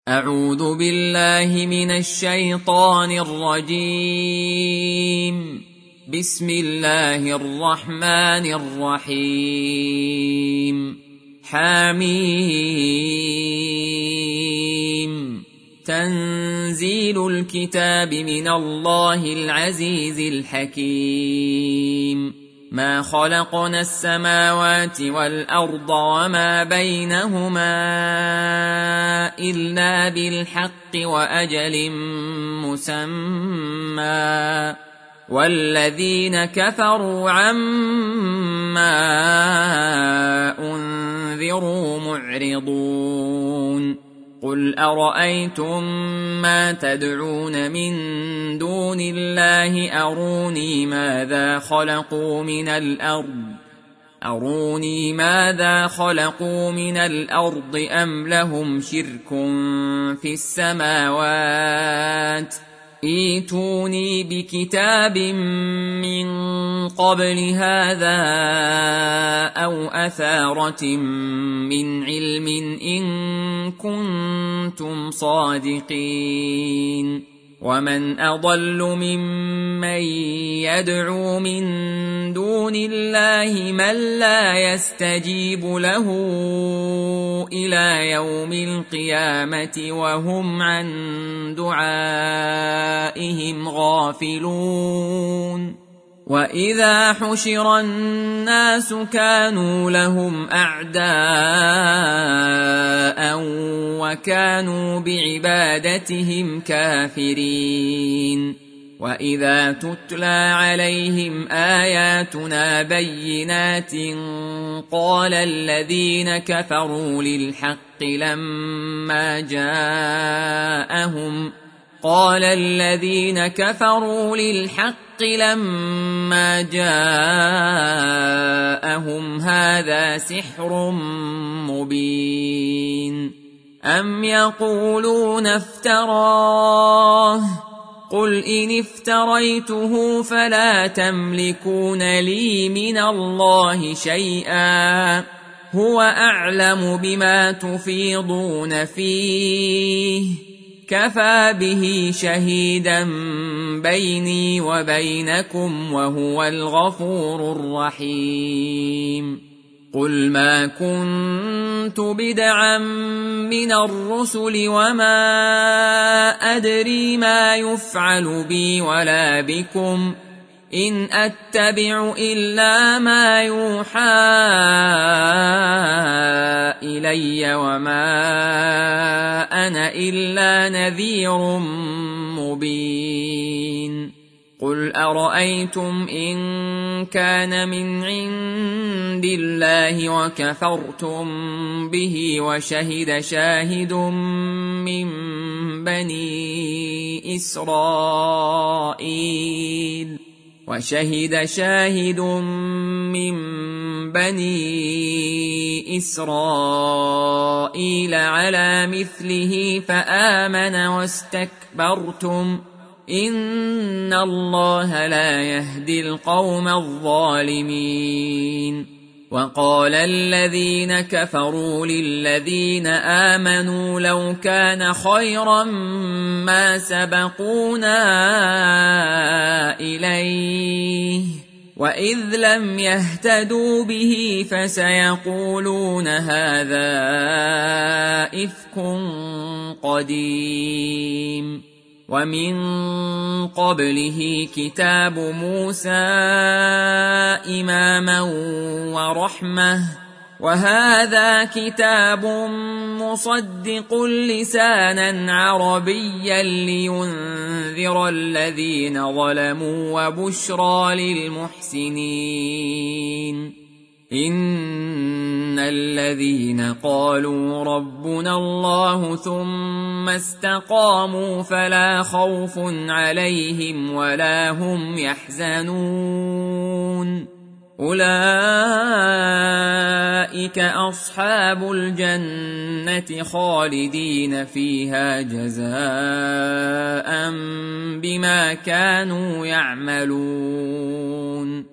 أعوذ بالله من الشيطان الرجيم. بسم الله الرحمن الرحيم. حميم. تنزيل الكتاب من الله العزيز الحكيم. ما خلقنا السماوات والأرض وما بينهما إلا بالحق وأجل مسمى، والذين كفروا عما أنذروا معرضون. قل أرأيتم ما تدعون من دون الله أروني ماذا خلقوا من الأرض أم لهم شرك في السماوات، ائتوني بكتاب من قبل هذا أو أثارة من علم إن كنتم صادقين. ومن أضل ممن يدعو من دون الله من لا يستجيب له إلى يوم القيامة وهم عن دعائهم غافلون. وإذا حشر الناس كانوا لهم أعداء وكانوا بعبادتهم كافرين. وإذا تتلى عليهم آياتنا بينات قال الذين كفروا للحق لما جاءهم هذا سحر مبين. أم يقولون افتراه، قل إن افتريته فلا تملكون لي من الله شيئا، هو أعلم بما تفيضون فيه، كفى به شهيدا بيني وبينكم وهو الغفور الرحيم. قل ما كنت بدعا من الرسل وما أدري ما يفعل بي ولا بكم، إن أتبع إلا ما يوحى إلي وما أنا إلا نذير مبين. قل أرأيتم إن كان من عند الله وكفرتم به وشهد شاهد من بني إسرائيل على مثله فآمن واستكبرتم، إن الله لا يهدي القوم الظالمين. وقال الذين كفروا للذين آمنوا لو كان خيرا ما سبقونا إليه، وإذ لم يهتدوا به فسيقولون هذا إفك قديم. ومن قبله كتاب موسى إماما ورحمة، وهذا كتاب مصدق لسانا عربيا لينذر الذين ظلموا وبشرى للمحسنين. إن الذين قالوا ربنا الله ثم استقاموا فلا خوف عليهم ولا هم يحزنون، أولئك أصحاب الجنة خالدين فيها جزاء بما كانوا يعملون.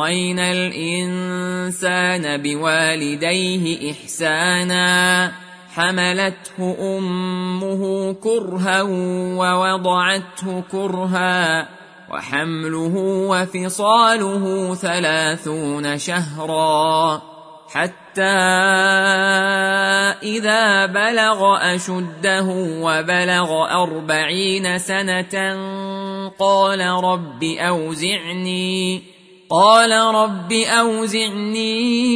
ووصينا الإنسان بوالديه إحسانا حملته أمه كرها ووضعته كرها وحمله وفصاله 30 شهرا حتى إذا بلغ أشده وبلغ 40 سنة قال رب أوزعني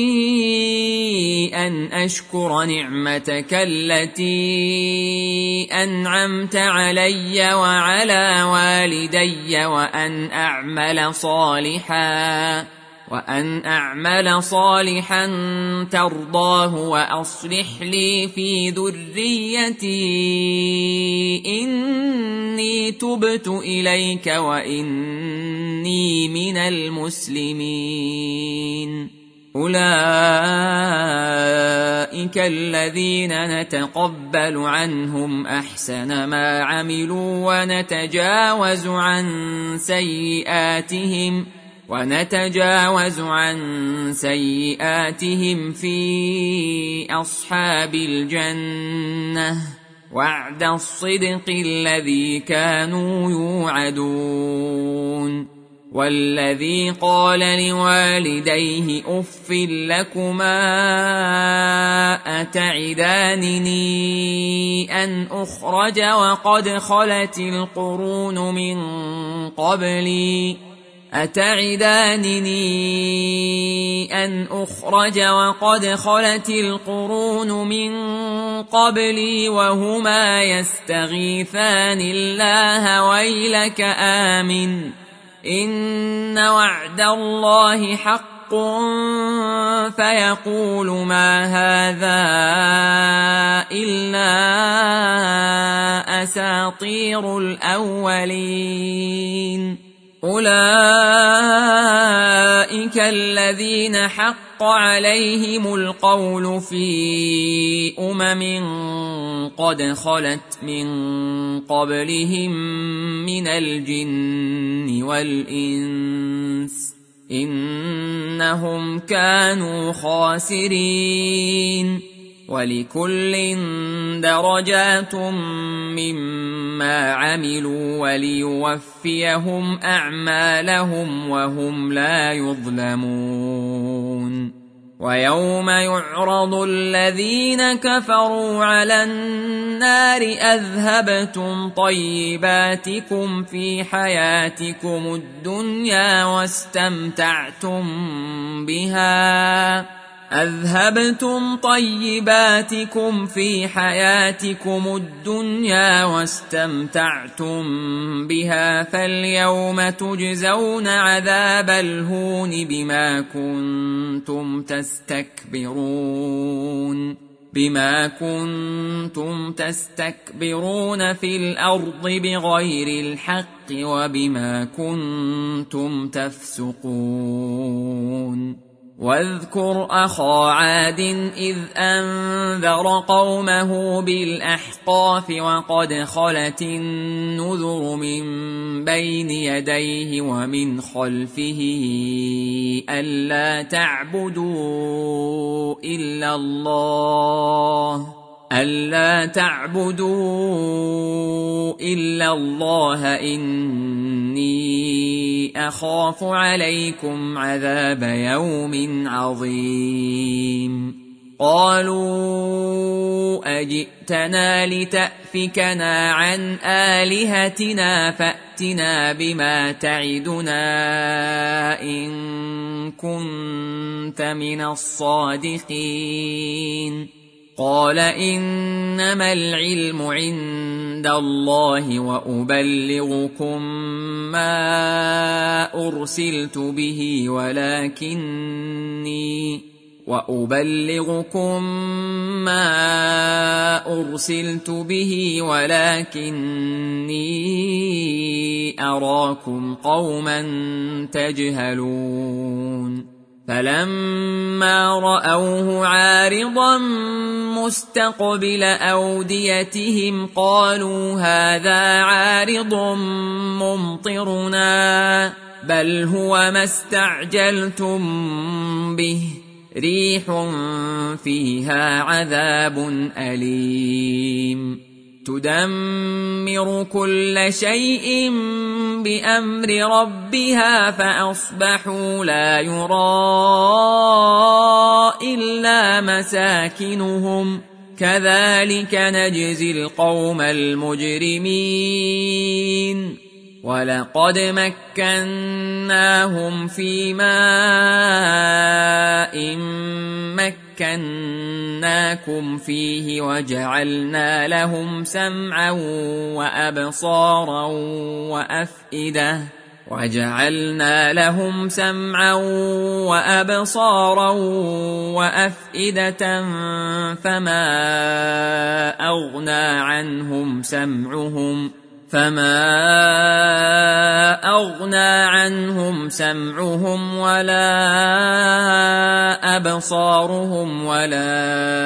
أن أشكر نعمتك التي أنعمت علي وعلى والدي وأن أعمل صالحا ترضاه وأصلح لي في ذريتي إني تبت إليك وإني من المسلمين. أولئك الذين نتقبل عنهم أحسن ما عملوا ونتجاوز عن سيئاتهم في أصحاب الجنة وعد الصدق الذي كانوا يوعدون. والذي قال لوالديه أف لكما أتعدانني أن أخرج وقد خلت القرون من قبلي وهما يستغيثان الله ويلك آمن إن وعد الله حق فيقول ما هذا إلا أساطير الأولين. أولئك الذين حق عليهم القول في قد خلت من قبلهم من الجن والإنس إنهم كانوا خاسرين. ولكل درجات مما عملوا وليوفيهم أعمالهم وهم لا يظلمون. ويوم يعرض الذين كفروا على النار أذهبتم طيباتكم في حياتكم الدنيا واستمتعتم بها فاليوم تجزون عذاب الهون بما كنتم تستكبرون في الأرض بغير الحق وبما كنتم تفسقون. واذكر أخا عاد إذ أنذر قومه بالأحقاف وقد خلت النذر من بين يديه ومن خلفه ألا تعبدوا إلا الله إني أخاف عليكم عذاب يوم عظيم. قالوا أجئتنا لتأفكنا عن آلهتنا فأتنا بما تعدنا إن كنت من الصادقين. قال إنما العلم عند الله وأبلغكم ما أرسلت به ولكني أراكم قوما تجهلون. فلما رأوه عارضا مستقبل أوديتهم قالوا هذا عارض ممطرنا بل هو ما استعجلتم به ريح فيها عذاب أليم تدمر كل شيء بأمر ربها فأصبحوا لا يرى إلا مساكنهم كذلك نجزي القوم المجرمين ولقد مكناهم في ماء مكناكم فيه وجعلنا لهم سمعا وأبصارا وأفئدة فما أغنى عنهم سمعهم ولا أبصارهم ولا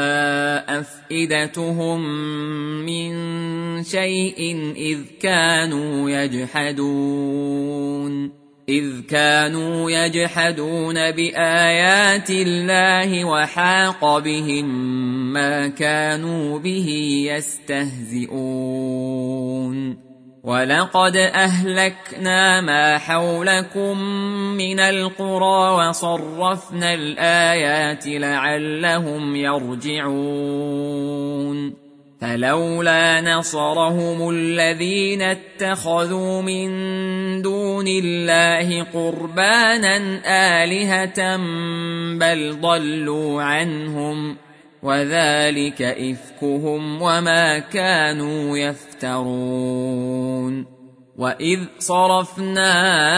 أفئدتهم من شيء إذ كانوا يجحدون بآيات الله وحاق بهم ما كانوا به يستهزئون ولقد أهلكنا ما حولكم من القرى وصرفنا الآيات لعلهم يرجعون فلولا نصرهم الذين اتخذوا من دون الله قربانا آلهة بل ضلوا عنهم وذلك إفكهم وما كانوا يفترون وإذ صرفنا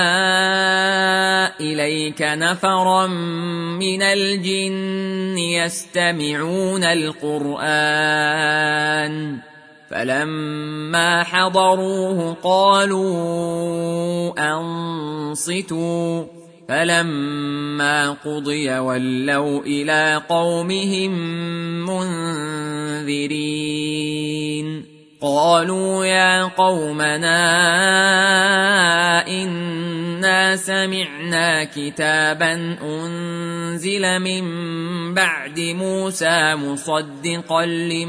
إليك نفرا من الجن يستمعون القرآن فلما حضروه قالوا أنصتوا فلما قضي ولوا إلى قومهم منذرين قالوا يا قومنا إنا سمعنا كتابا أنزل من بعد موسى مصدقا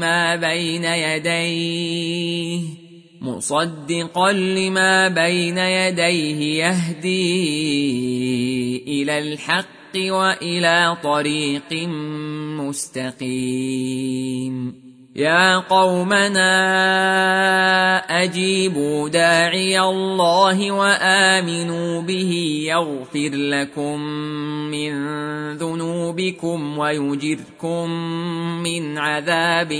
لما بين يديه يهدي إلى الحق وإلى طريق مستقيم يا قومنا أجيبوا داعي الله وآمنوا به يغفر لكم من ذنوبكم ويجركم من عذاب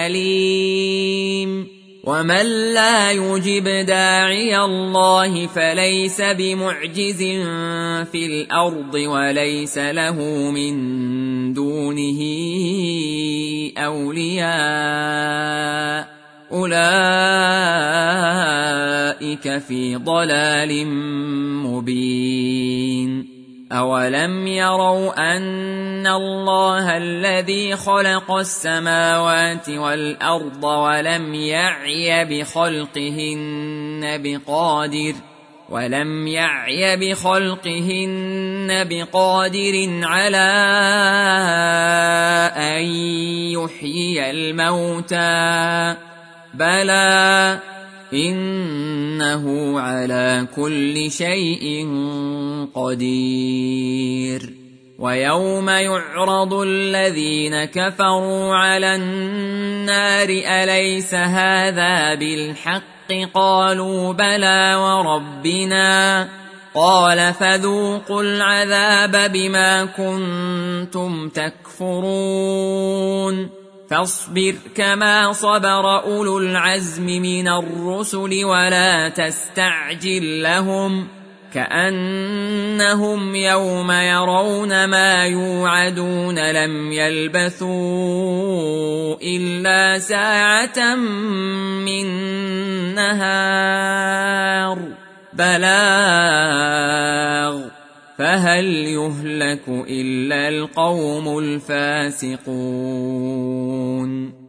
أليم ومن لا يجب داعي الله فليس بمعجز في الأرض وليس له من دونه أولياء أولئك في ضلال مبين أولم يروا أن الله الذي خلق السماوات والأرض ولم يعي بخلقهن بقادر على أن يحيي الموتى بلى إنه على كل شيء قدير ويوم يعرض الذين كفروا على النار أليس هذا بالحق قالوا بلى وربنا قال فذوقوا العذاب بما كنتم تكفرون فاصبر كما صبر أولو العزم من الرسل ولا تستعجل لهم كأنهم يوم يرون ما يوعدون لم يلبثوا إلا ساعة من نهار بلاغ فهل يهلك إلا القوم الفاسقون